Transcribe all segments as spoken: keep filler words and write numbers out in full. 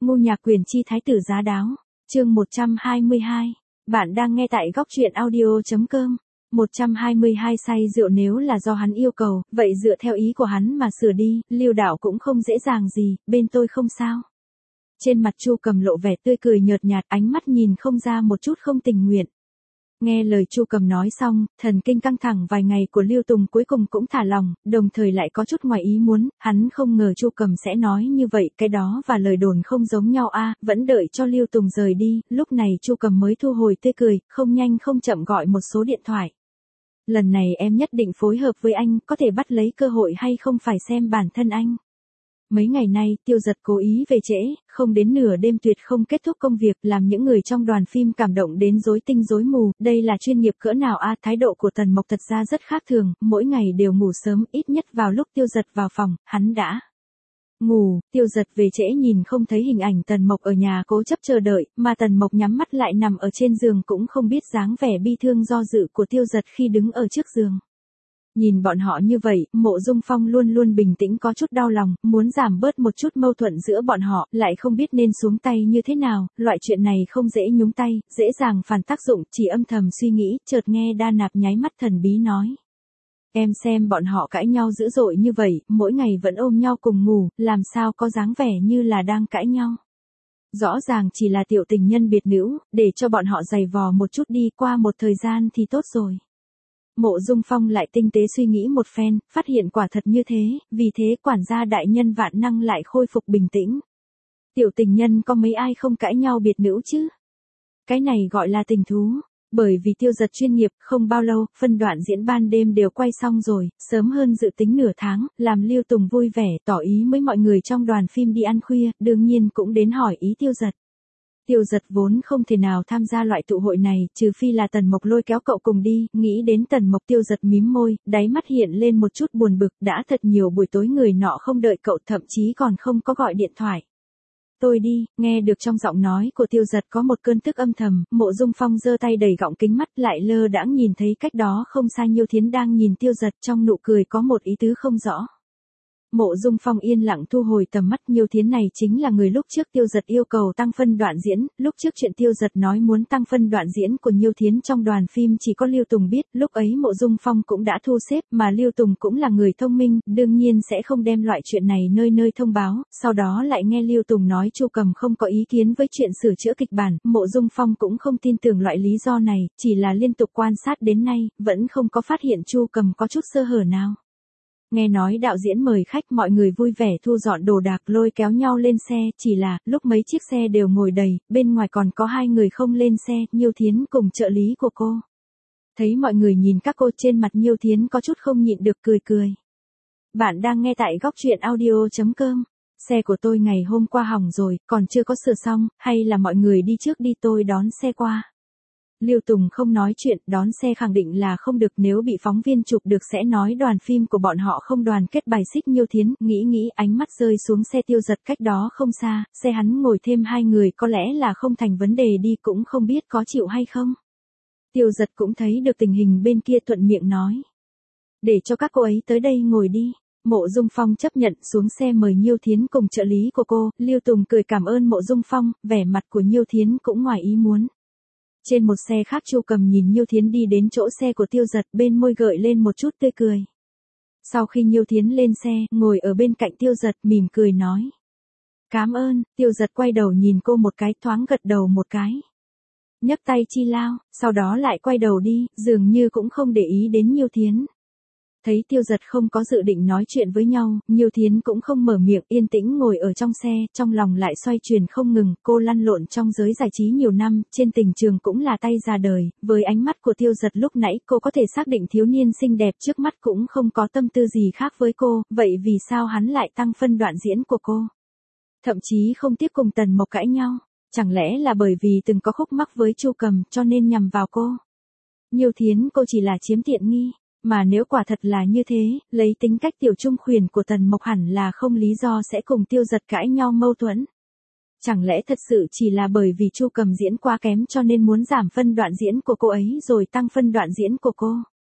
Ngô Nhạc Quyền chi thái tử giá đáo, chương một trăm hai mươi hai. Bạn đang nghe tại góc truyện audio.com. một trăm hai mươi hai say rượu nếu là do hắn yêu cầu, vậy dựa theo ý của hắn mà sửa đi, Lưu Đạo cũng không dễ dàng gì, bên tôi không sao. Trên mặt Chu Cầm lộ vẻ tươi cười nhợt nhạt, ánh mắt nhìn không ra một chút không tình nguyện. Nghe lời Chu Cầm nói xong, thần kinh căng thẳng vài ngày của Lưu Tùng cuối cùng cũng thả lòng, đồng thời lại có chút ngoài ý muốn, hắn không ngờ Chu Cầm sẽ nói như vậy, cái đó và lời đồn không giống nhau a, vẫn đợi cho Lưu Tùng rời đi, lúc này Chu Cầm mới thu hồi tươi cười, không nhanh không chậm gọi một số điện thoại. Lần này em nhất định phối hợp với anh, có thể bắt lấy cơ hội hay không phải xem bản thân anh. Mấy ngày nay, Tiêu Dật cố ý về trễ, không đến nửa đêm tuyệt không kết thúc công việc, làm những người trong đoàn phim cảm động đến rối tinh rối mù, đây là chuyên nghiệp cỡ nào a, thái độ của Tần Mộc thật ra rất khác thường, mỗi ngày đều ngủ sớm, ít nhất vào lúc Tiêu Dật vào phòng, hắn đã ngủ. Tiêu Dật về trễ nhìn không thấy hình ảnh Tần Mộc ở nhà cố chấp chờ đợi, mà Tần Mộc nhắm mắt lại nằm ở trên giường cũng không biết dáng vẻ bi thương do dự của Tiêu Dật khi đứng ở trước giường. Nhìn bọn họ như vậy, Mộ Dung Phong luôn luôn bình tĩnh có chút đau lòng, muốn giảm bớt một chút mâu thuẫn giữa bọn họ, lại không biết nên xuống tay như thế nào, loại chuyện này không dễ nhúng tay, dễ dàng phản tác dụng, chỉ âm thầm suy nghĩ, chợt nghe Đa Nạp nháy mắt thần bí nói. Em xem bọn họ cãi nhau dữ dội như vậy, mỗi ngày vẫn ôm nhau cùng ngủ, làm sao có dáng vẻ như là đang cãi nhau. Rõ ràng chỉ là tiểu tình nhân biệt nữ, để cho bọn họ giày vò một chút đi, qua một thời gian thì tốt rồi. Mộ Dung Phong lại tinh tế suy nghĩ một phen, phát hiện quả thật như thế, vì thế quản gia đại nhân vạn năng lại khôi phục bình tĩnh. Tiểu tình nhân có mấy ai không cãi nhau biệt nữ chứ? Cái này gọi là tình thú. Bởi vì Tiêu Dật chuyên nghiệp, không bao lâu, phân đoạn diễn ban đêm đều quay xong rồi, sớm hơn dự tính nửa tháng, làm Lưu Tùng vui vẻ, tỏ ý với mọi người trong đoàn phim đi ăn khuya, đương nhiên cũng đến hỏi ý Tiêu Dật. Tiêu Dật vốn không thể nào tham gia loại tụ hội này, trừ phi là Tần Mộc lôi kéo cậu cùng đi, nghĩ đến Tần Mộc Tiêu Dật mím môi, đáy mắt hiện lên một chút buồn bực, đã thật nhiều buổi tối người nọ không đợi cậu, thậm chí còn không có gọi điện thoại. Tôi đi, nghe được trong giọng nói của Tiêu Dật có một cơn tức âm thầm, Mộ Dung Phong giơ tay đẩy gọng kính mắt lại lơ đãng nhìn thấy cách đó không xa Nhiêu Thiến đang nhìn Tiêu Dật, trong nụ cười có một ý tứ không rõ. Mộ Dung Phong yên lặng thu hồi tầm mắt, Nhiêu Thiến này chính là người lúc trước Tiêu Dật yêu cầu tăng phân đoạn diễn, lúc trước chuyện Tiêu Dật nói muốn tăng phân đoạn diễn của Nhiêu Thiến trong đoàn phim chỉ có Lưu Tùng biết, lúc ấy Mộ Dung Phong cũng đã thu xếp, mà Lưu Tùng cũng là người thông minh, đương nhiên sẽ không đem loại chuyện này nơi nơi thông báo, sau đó lại nghe Lưu Tùng nói Chu Cầm không có ý kiến với chuyện sửa chữa kịch bản, Mộ Dung Phong cũng không tin tưởng loại lý do này, chỉ là liên tục quan sát đến nay, vẫn không có phát hiện Chu Cầm có chút sơ hở nào. Nghe nói đạo diễn mời khách, mọi người vui vẻ thu dọn đồ đạc lôi kéo nhau lên xe, chỉ là, lúc mấy chiếc xe đều ngồi đầy, bên ngoài còn có hai người không lên xe, Nhiêu Thiến cùng trợ lý của cô. Thấy mọi người nhìn các cô, trên mặt Nhiêu Thiến có chút không nhịn được cười cười. Bạn đang nghe tại góc truyện audio.com. Xe của tôi ngày hôm qua hỏng rồi, còn chưa có sửa xong, hay là mọi người đi trước đi tôi đón xe qua. Lưu Tùng không nói chuyện, đón xe khẳng định là không được, nếu bị phóng viên chụp được sẽ nói đoàn phim của bọn họ không đoàn kết bài xích Nhiêu Thiến, nghĩ nghĩ ánh mắt rơi xuống xe Tiêu Dật cách đó không xa, xe hắn ngồi thêm hai người có lẽ là không thành vấn đề đi, cũng không biết có chịu hay không. Tiêu Dật cũng thấy được tình hình bên kia, thuận miệng nói. Để cho các cô ấy tới đây ngồi đi. Mộ Dung Phong chấp nhận xuống xe mời Nhiêu Thiến cùng trợ lý của cô, Lưu Tùng cười cảm ơn Mộ Dung Phong, vẻ mặt của Nhiêu Thiến cũng ngoài ý muốn. Trên một xe khác Chu Cầm nhìn Nhiêu Thiến đi đến chỗ xe của Tiêu Dật, bên môi gợi lên một chút tươi cười. Sau khi Nhiêu Thiến lên xe, ngồi ở bên cạnh Tiêu Dật, mỉm cười nói. Cảm ơn, Tiêu Dật quay đầu nhìn cô một cái, thoáng gật đầu một cái. Nhấc tay chi lao, sau đó lại quay đầu đi, dường như cũng không để ý đến Nhiêu Thiến. Thấy Tiêu Dật không có dự định nói chuyện với nhau, Nhiêu Thiến cũng không mở miệng, yên tĩnh ngồi ở trong xe, trong lòng lại xoay chuyển không ngừng, cô lăn lộn trong giới giải trí nhiều năm, trên tình trường cũng là tay ra đời, với ánh mắt của Tiêu Dật lúc nãy cô có thể xác định thiếu niên xinh đẹp trước mắt cũng không có tâm tư gì khác với cô, vậy vì sao hắn lại tăng phân đoạn diễn của cô? Thậm chí không tiếc cùng Tần Mộc cãi nhau, chẳng lẽ là bởi vì từng có khúc mắc với Chu Cầm cho nên nhằm vào cô? Nhiêu Thiến cô chỉ là chiếm tiện nghi. Mà nếu quả thật là như thế, lấy tính cách tiểu trung khuyển của Tần Mộc hẳn là không lý do sẽ cùng Tiêu Dật cãi nhau mâu thuẫn. Chẳng lẽ thật sự chỉ là bởi vì Chu Cầm diễn quá kém cho nên muốn giảm phân đoạn diễn của cô ấy rồi tăng phân đoạn diễn của cô?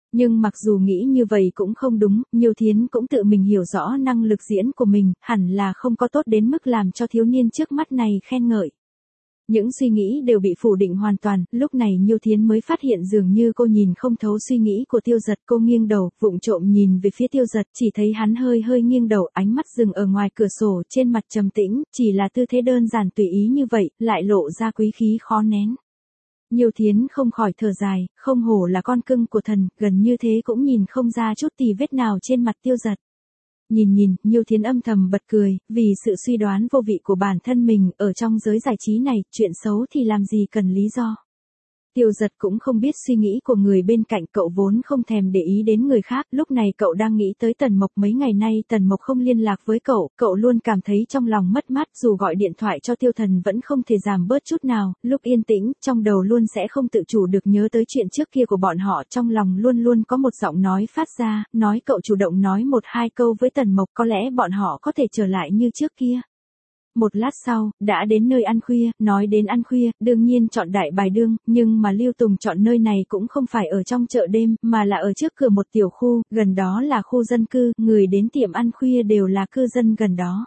Nhưng mặc dù nghĩ như vậy cũng không đúng, Nhiêu Thiến cũng tự mình hiểu rõ năng lực diễn của mình, hẳn là không có tốt đến mức làm cho thiếu niên trước mắt này khen ngợi. Những suy nghĩ đều bị phủ định hoàn toàn, lúc này Nhiêu Thiến mới phát hiện dường như cô nhìn không thấu suy nghĩ của Tiêu Dật. Cô nghiêng đầu, vụng trộm nhìn về phía Tiêu Dật, chỉ thấy hắn hơi hơi nghiêng đầu, ánh mắt dừng ở ngoài cửa sổ, trên mặt trầm tĩnh, chỉ là tư thế đơn giản tùy ý như vậy, lại lộ ra quý khí khó nén. Nhiêu Thiến không khỏi thở dài, không hổ là con cưng của thần, gần như thế cũng nhìn không ra chút tì vết nào trên mặt Tiêu Dật. Nhìn nhìn, Nhiêu Thiến âm thầm bật cười, vì sự suy đoán vô vị của bản thân mình, ở trong giới giải trí này, chuyện xấu thì làm gì cần lý do. Tiêu Dật cũng không biết suy nghĩ của người bên cạnh, cậu vốn không thèm để ý đến người khác, lúc này cậu đang nghĩ tới Tần Mộc. Mấy ngày nay Tần Mộc không liên lạc với cậu, cậu luôn cảm thấy trong lòng mất mát, dù gọi điện thoại cho Tiêu Thần vẫn không thể giảm bớt chút nào, lúc yên tĩnh, trong đầu luôn sẽ không tự chủ được nhớ tới chuyện trước kia của bọn họ, trong lòng luôn luôn có một giọng nói phát ra, nói cậu chủ động nói một hai câu với Tần Mộc, có lẽ bọn họ có thể trở lại như trước kia. Một lát sau, đã đến nơi ăn khuya, nói đến ăn khuya, đương nhiên chọn Đại Bài Đương, nhưng mà Lưu Tùng chọn nơi này cũng không phải ở trong chợ đêm, mà là ở trước cửa một tiểu khu, gần đó là khu dân cư, người đến tiệm ăn khuya đều là cư dân gần đó.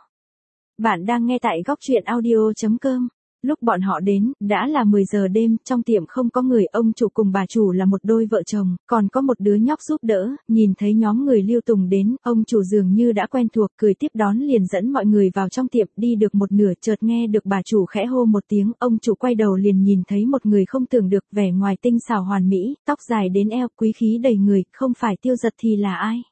Bạn đang nghe tại góc truyện audio chấm com. Lúc bọn họ đến, đã là mười giờ đêm, trong tiệm không có người, ông chủ cùng bà chủ là một đôi vợ chồng, còn có một đứa nhóc giúp đỡ, nhìn thấy nhóm người Lưu Tùng đến, ông chủ dường như đã quen thuộc, cười tiếp đón liền dẫn mọi người vào trong tiệm, đi được một nửa chợt nghe được bà chủ khẽ hô một tiếng, ông chủ quay đầu liền nhìn thấy một người không tưởng được, vẻ ngoài tinh xảo hoàn mỹ, tóc dài đến eo, quý khí đầy người, không phải Tiêu Dật thì là ai?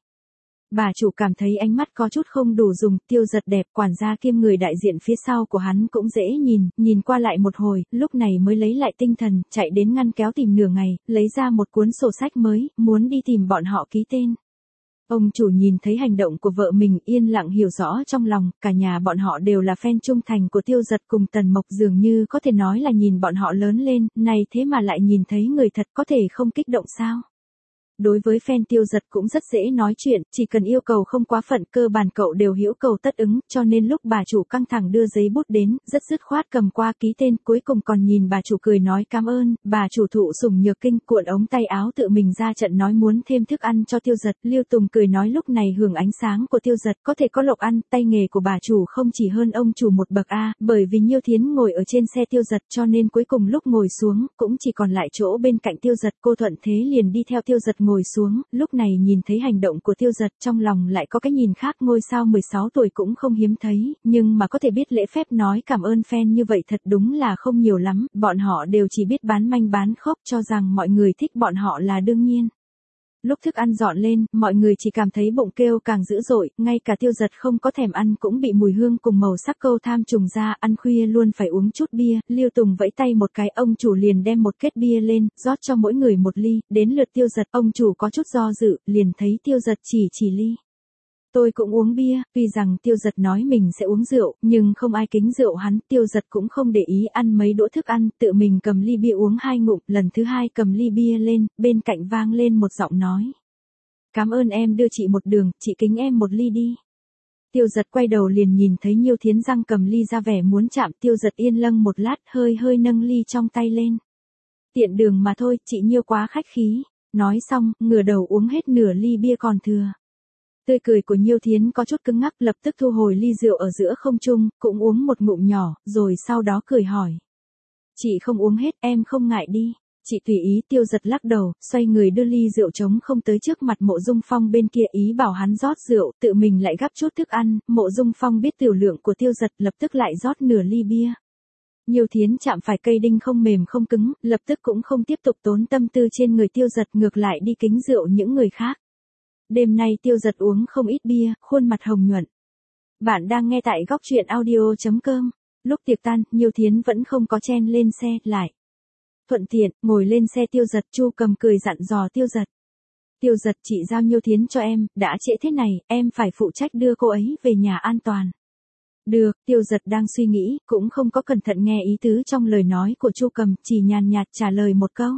Bà chủ cảm thấy ánh mắt có chút không đủ dùng, Tiêu Dật đẹp, quản gia kiêm người đại diện phía sau của hắn cũng dễ nhìn, nhìn qua lại một hồi, lúc này mới lấy lại tinh thần, chạy đến ngăn kéo tìm nửa ngày, lấy ra một cuốn sổ sách mới, muốn đi tìm bọn họ ký tên. Ông chủ nhìn thấy hành động của vợ mình, yên lặng hiểu rõ trong lòng, cả nhà bọn họ đều là fan trung thành của Tiêu Dật cùng Tần Mộc, dường như có thể nói là nhìn bọn họ lớn lên, này thế mà lại nhìn thấy người thật, có thể không kích động sao? Đối với fan Tiêu Dật cũng rất dễ nói chuyện, chỉ cần yêu cầu không quá phận, cơ bản cậu đều hữu cầu tất ứng, cho nên lúc bà chủ căng thẳng đưa giấy bút đến, rất dứt khoát cầm qua ký tên, cuối cùng còn nhìn bà chủ cười nói cảm ơn, bà chủ thụ sủng nhược kinh, cuộn ống tay áo tự mình ra trận nói muốn thêm thức ăn cho Tiêu Dật. Lưu Tùng cười nói lúc này hưởng ánh sáng của Tiêu Dật, có thể có lộc ăn, tay nghề của bà chủ không chỉ hơn ông chủ một bậc a, bởi vì Nhiêu Thiến ngồi ở trên xe Tiêu Dật, cho nên cuối cùng lúc ngồi xuống, cũng chỉ còn lại chỗ bên cạnh Tiêu Dật, cô thuận thế liền đi theo Tiêu Dật ngồi xuống, lúc này nhìn thấy hành động của Tiêu Dật, trong lòng lại có cái nhìn khác, ngôi sao mười sáu tuổi cũng không hiếm thấy, nhưng mà có thể biết lễ phép nói cảm ơn fan như vậy thật đúng là không nhiều lắm, bọn họ đều chỉ biết bán manh bán khóc, cho rằng mọi người thích bọn họ là đương nhiên. Lúc thức ăn dọn lên, mọi người chỉ cảm thấy bụng kêu càng dữ dội, ngay cả Tiêu Dật không có thèm ăn cũng bị mùi hương cùng màu sắc câu tham trùng ra, ăn khuya luôn phải uống chút bia, Lưu Tùng vẫy tay một cái, ông chủ liền đem một kết bia lên, rót cho mỗi người một ly, đến lượt Tiêu Dật, ông chủ có chút do dự, liền thấy Tiêu Dật chỉ chỉ ly. Tôi cũng uống bia, tuy rằng Tiêu Dật nói mình sẽ uống rượu, nhưng không ai kính rượu hắn, Tiêu Dật cũng không để ý ăn mấy đũa thức ăn, tự mình cầm ly bia uống hai ngụm, lần thứ hai cầm ly bia lên, bên cạnh vang lên một giọng nói. Cảm ơn em đưa chị một đường, chị kính em một ly đi. Tiêu Dật quay đầu liền nhìn thấy Nhiêu Thiến răng cầm ly ra vẻ muốn chạm, Tiêu Dật yên lâng một lát, hơi hơi nâng ly trong tay lên. Tiện đường mà thôi, chị Nhiêu quá khách khí. Nói xong, ngửa đầu uống hết nửa ly bia còn thừa. Tươi cười của Nhiêu Thiến có chút cứng ngắc, lập tức thu hồi ly rượu ở giữa không trung, cũng uống một ngụm nhỏ, rồi sau đó cười hỏi. Chị không uống hết, em không ngại đi. Chị tùy ý. Tiêu Dật lắc đầu, xoay người đưa ly rượu trống không tới trước mặt Mộ Dung Phong bên kia, ý bảo hắn rót rượu, tự mình lại gắp chút thức ăn. Mộ Dung Phong biết tiểu lượng của Tiêu Dật, lập tức lại rót nửa ly bia. Nhiêu Thiến chạm phải cây đinh không mềm không cứng, lập tức cũng không tiếp tục tốn tâm tư trên người Tiêu Dật, ngược lại đi kính rượu những người khác. Đêm nay Tiêu Dật uống không ít bia, khuôn mặt hồng nhuận. Bạn đang nghe tại góc truyện audio chấm com. Lúc tiệc tan, Nhiêu Thiến vẫn không có chen lên xe, lại. Thuận tiện, ngồi lên xe Tiêu Dật, Chu Cầm cười dặn dò Tiêu Dật. Tiêu Dật, chị giao Nhiêu Thiến cho em, đã trễ thế này, em phải phụ trách đưa cô ấy về nhà an toàn. Được, Tiêu Dật đang suy nghĩ, cũng không có cẩn thận nghe ý tứ trong lời nói của Chu Cầm, chỉ nhàn nhạt trả lời một câu.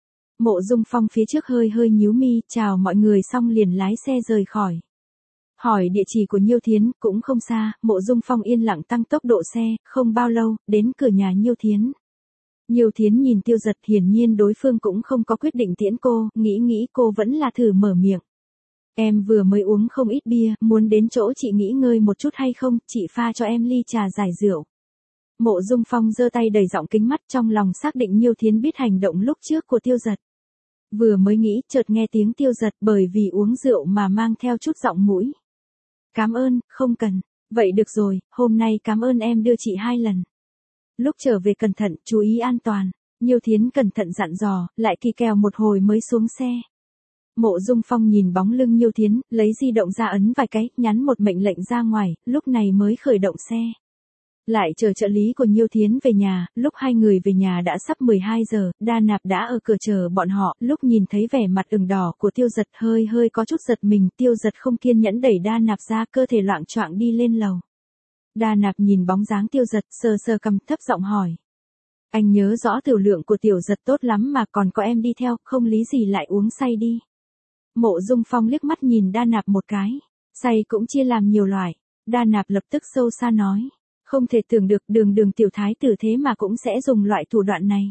Mộ Dung Phong phía trước hơi hơi nhíu mi, chào mọi người xong liền lái xe rời khỏi. Hỏi địa chỉ của Nhiêu Thiến, cũng không xa, Mộ Dung Phong yên lặng tăng tốc độ xe, không bao lâu, đến cửa nhà Nhiêu Thiến. Nhiêu Thiến nhìn Tiêu Giật, hiển nhiên đối phương cũng không có quyết định tiễn cô, nghĩ nghĩ cô vẫn là thử mở miệng. Em vừa mới uống không ít bia, muốn đến chỗ chị nghỉ ngơi một chút hay không, chị pha cho em ly trà giải rượu. Mộ Dung Phong giơ tay đầy giọng kính mắt, trong lòng xác định Nhiêu Thiến biết hành động lúc trước của Tiêu Giật. Vừa mới nghĩ, chợt nghe tiếng Tiêu Giật bởi vì uống rượu mà mang theo chút giọng mũi. Cảm ơn, không cần. Vậy được rồi, hôm nay cảm ơn em đưa chị hai lần. Lúc trở về cẩn thận, chú ý an toàn. Nhiêu Thiến cẩn thận dặn dò, lại kỳ kèo một hồi mới xuống xe. Mộ Dung Phong nhìn bóng lưng Nhiêu Thiến, lấy di động ra ấn vài cái, nhắn một mệnh lệnh ra ngoài, lúc này mới khởi động xe. Lại chờ trợ lý của Nhiêu Thiến về nhà, lúc hai người về nhà đã sắp mười hai giờ, Đa Nạp đã ở cửa chờ bọn họ, lúc nhìn thấy vẻ mặt ửng đỏ của Tiêu Giật hơi hơi có chút giật mình, Tiêu Giật không kiên nhẫn đẩy Đa Nạp ra, cơ thể loạng choạng đi lên lầu. Đa Nạp nhìn bóng dáng Tiêu Giật, sờ sờ cằm, thấp giọng hỏi. Anh nhớ rõ tiểu lượng của Tiểu Giật tốt lắm mà còn có em đi theo, không lý gì lại uống say đi. Mộ Dung Phong liếc mắt nhìn Đa Nạp một cái, say cũng chia làm nhiều loại. Đa Nạp lập tức sâu xa nói. Không thể tưởng được Đường Đường tiểu thái tử thế mà cũng sẽ dùng loại thủ đoạn này.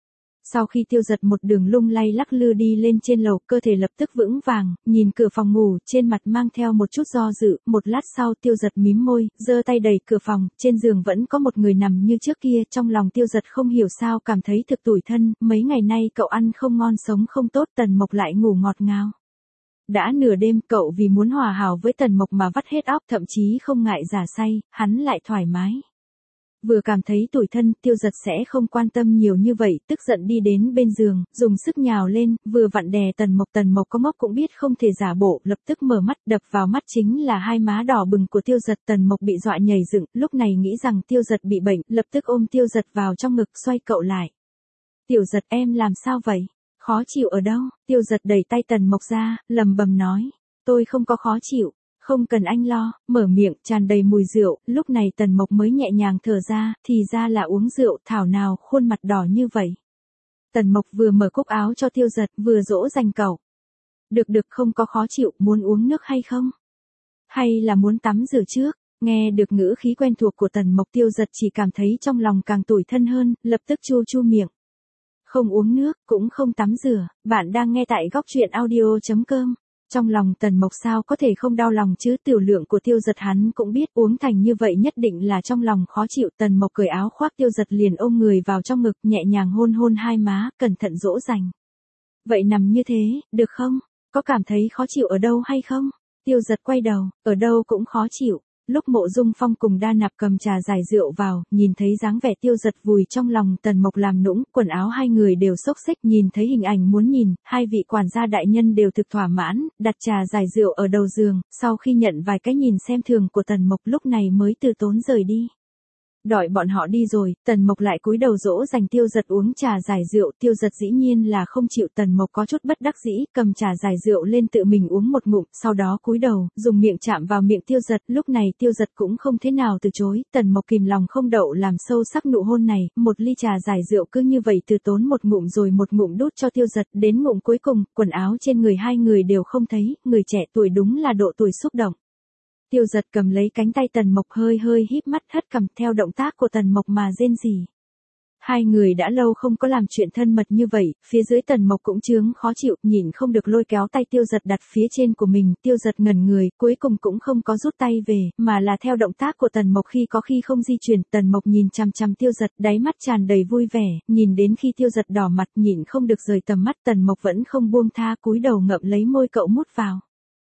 Sau khi Tiêu Giật một đường lung lay lắc lư đi lên trên lầu, cơ thể lập tức vững vàng, nhìn cửa phòng ngủ, trên mặt mang theo một chút do dự, một lát sau Tiêu Giật mím môi, giơ tay đẩy cửa phòng, trên giường vẫn có một người nằm như trước kia, trong lòng Tiêu Giật không hiểu sao cảm thấy thực tủi thân, mấy ngày nay cậu ăn không ngon sống không tốt, Tần Mộc lại ngủ ngọt ngào. Đã nửa đêm, cậu vì muốn hòa hảo với Tần Mộc mà vắt hết óc, thậm chí không ngại giả say, hắn lại thoải mái. Vừa cảm thấy tủi thân, Tiêu Giật sẽ không quan tâm nhiều như vậy, tức giận đi đến bên giường, dùng sức nhào lên, vừa vặn đè Tần Mộc. Tần Mộc có mốc cũng biết không thể giả bộ, lập tức mở mắt, đập vào mắt chính là hai má đỏ bừng của Tiêu Giật. Tần Mộc bị dọa nhảy dựng, lúc này nghĩ rằng Tiêu Giật bị bệnh, lập tức ôm Tiêu Giật vào trong ngực, xoay cậu lại. Tiểu Giật, em làm sao vậy? Khó chịu ở đâu? Tiêu Giật đẩy tay Tần Mộc ra, lầm bầm nói. Tôi không có khó chịu. Không cần anh lo, mở miệng, tràn đầy mùi rượu, lúc này Tần Mộc mới nhẹ nhàng thở ra, thì ra là uống rượu, thảo nào khuôn mặt đỏ như vậy. Tần Mộc vừa mở cúc áo cho Tiêu Giật, vừa dỗ dành cậu. Được được, không có khó chịu, muốn uống nước hay không? Hay là muốn tắm rửa trước? Nghe được ngữ khí quen thuộc của Tần Mộc, Tiêu Giật chỉ cảm thấy trong lòng càng tủi thân hơn, lập tức chu chu miệng. Không uống nước, cũng không tắm rửa, bạn đang nghe tại góc truyện audio chấm com. Trong lòng Tần Mộc sao có thể không đau lòng chứ, tiểu lượng của Tiêu Giật hắn cũng biết, uống thành như vậy nhất định là trong lòng khó chịu. Tần Mộc cởi áo khoác Tiêu Giật liền ôm người vào trong ngực, nhẹ nhàng hôn hôn hai má, cẩn thận dỗ dành. Vậy nằm như thế, được không? Có cảm thấy khó chịu ở đâu hay không? Tiêu Giật quay đầu, ở đâu cũng khó chịu. Lúc Mộ Dung Phong cùng Đa Nạp cầm trà giải rượu vào, nhìn thấy dáng vẻ Tiêu Giật vùi trong lòng Tần Mộc làm nũng, quần áo hai người đều xốc xếch, nhìn thấy hình ảnh muốn nhìn, hai vị quản gia đại nhân đều thực thỏa mãn, đặt trà giải rượu ở đầu giường, sau khi nhận vài cái nhìn xem thường của Tần Mộc lúc này mới từ tốn rời đi. Đợi bọn họ đi rồi, Tần Mộc lại cúi đầu dỗ dành Tiêu Giật uống trà giải rượu, Tiêu Giật dĩ nhiên là không chịu. Tần Mộc có chút bất đắc dĩ, cầm trà giải rượu lên tự mình uống một ngụm, sau đó cúi đầu, dùng miệng chạm vào miệng Tiêu Giật, lúc này Tiêu Giật cũng không thế nào từ chối, Tần Mộc kìm lòng không đậu làm sâu sắc nụ hôn này, một ly trà giải rượu cứ như vậy từ tốn một ngụm rồi một ngụm đút cho Tiêu Giật, đến ngụm cuối cùng, quần áo trên người hai người đều không thấy, người trẻ tuổi đúng là độ tuổi xúc động. Tiêu Giật cầm lấy cánh tay Tần Mộc hơi hơi híp mắt, hất cằm, theo động tác của Tần Mộc mà rên rỉ. Hai người đã lâu không có làm chuyện thân mật như vậy, phía dưới Tần Mộc cũng chướng khó chịu, nhìn không được lôi kéo tay Tiêu Giật đặt phía trên của mình, Tiêu Giật ngẩn người, cuối cùng cũng không có rút tay về, mà là theo động tác của Tần Mộc khi có khi không di chuyển. Tần Mộc nhìn chằm chằm Tiêu Giật, đáy mắt tràn đầy vui vẻ, nhìn đến khi Tiêu Giật đỏ mặt nhịn không được rời tầm mắt, Tần Mộc vẫn không buông tha, cúi đầu ngậm lấy môi cậu mút vào.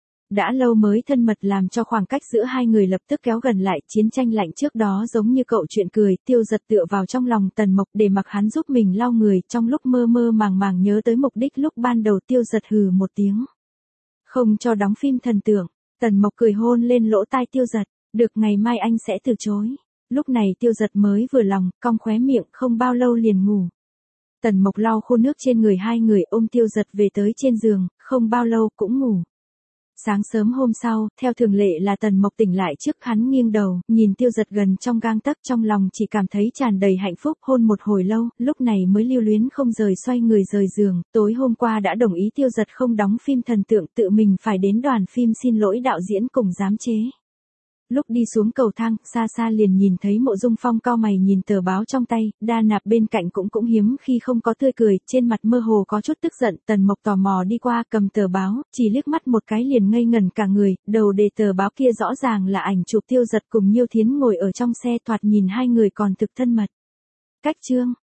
Đã lâu mới thân mật làm cho khoảng cách giữa hai người lập tức kéo gần lại, chiến tranh lạnh trước đó giống như cậu chuyện cười. Tiêu Giật tựa vào trong lòng Tần Mộc để mặc hắn giúp mình lau người, trong lúc mơ mơ màng màng nhớ tới mục đích lúc ban đầu. Tiêu Giật hừ một tiếng. Không cho đóng phim thần tượng. Tần Mộc cười hôn lên lỗ tai Tiêu Giật. Được, ngày mai anh sẽ từ chối. Lúc này Tiêu Giật mới vừa lòng, cong khóe miệng, không bao lâu liền ngủ. Tần Mộc lau khô nước trên người hai người, ôm Tiêu Giật về tới trên giường, không bao lâu cũng ngủ. Sáng sớm hôm sau, theo thường lệ là Tần Mộc tỉnh lại trước, hắn nghiêng đầu, nhìn Tiêu Giật gần trong gang tấc, trong lòng chỉ cảm thấy tràn đầy hạnh phúc, hôn một hồi lâu, lúc này mới lưu luyến không rời xoay người rời giường. Tối hôm qua đã đồng ý Tiêu Giật không đóng phim thần tượng, tự mình phải đến đoàn phim xin lỗi đạo diễn cùng giám chế. Lúc đi xuống cầu thang, xa xa liền nhìn thấy Mộ Dung Phong cau mày nhìn tờ báo trong tay, Đa Nạp bên cạnh cũng cũng hiếm khi không có tươi cười, trên mặt mơ hồ có chút tức giận, Tần Mộc tò mò đi qua cầm tờ báo, chỉ liếc mắt một cái liền ngây ngẩn cả người, đầu đề tờ báo kia rõ ràng là ảnh chụp Tiêu Giật cùng Nhiêu Thiến ngồi ở trong xe, thoạt nhìn hai người còn thực thân mật. Cách chương